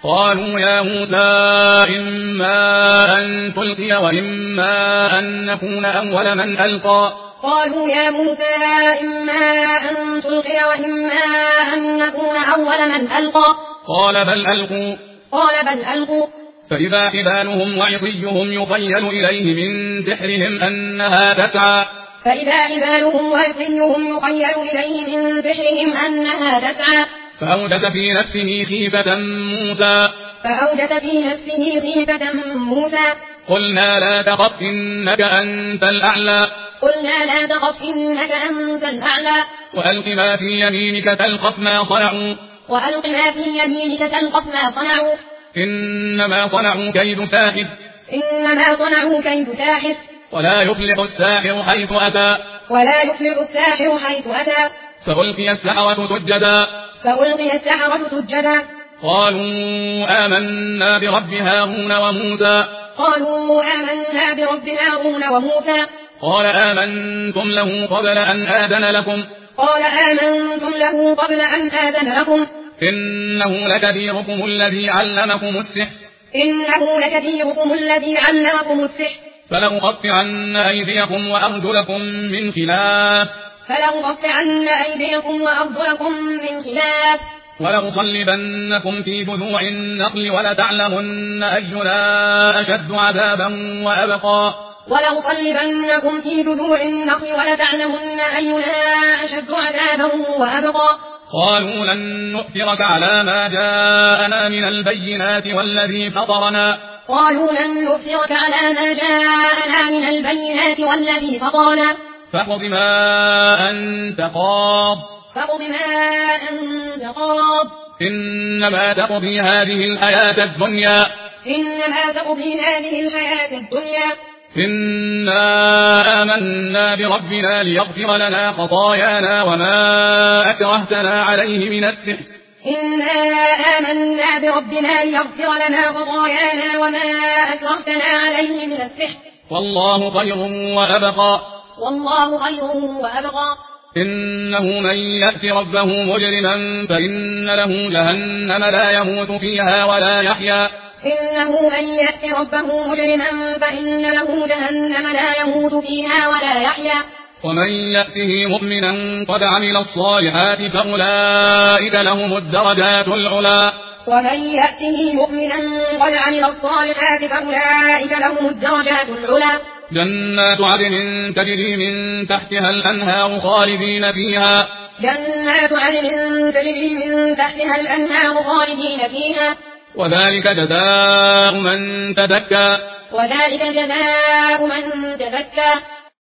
قالوا يا موسى إما أن تلقي وإما أن نكون أول من ألقى قالوا يا موسى إما أن تلقي وإما أن نكون أول من ألقى قال بل ألقوا فإذا حبالهم وعصيهم يخيل إليه من سحرهم أنها تسعى فأوجس في نفسه خيفة موسى قلنا لا تخف إنك أنت الأعلى وألق ما في يمينك تلقف ما صنعوا إنما صنعوا كيد ساحر ولا يفلح الساحر حيث أتى فألقي السحرة سجدا قالوا آمنا برب هارون وموسى قال آمنتم له قبل أن آذن لكم إنه لكبيركم الذي علمكم السحر فلأقطعن أيديكم وأرجلكم من خلاف ولأصلبنكم في جذوع النخل ولتعلمن أينا أشد عذابا وأبقى قالوا لن نؤثرك على ما جاءنا من البينات والذي فطرنا فاقض ما أنت قاض إنما تقضي هذه الحياة الدنيا إنا آمنا بربنا ليغفر لنا خطايانا وما أكرهتنا عليه من السحر والله خير وأبقى إنه من يأت ربه مجرما فإن له جهنم لا يموت فيها ولا يحيا ومن يأته مؤمنا قد عمل الصالحات فأولئك لهم الدرجات العلى جنات عدن تجري من تحتها الأنهار خالدين فيها وذلك جزاء من تزكى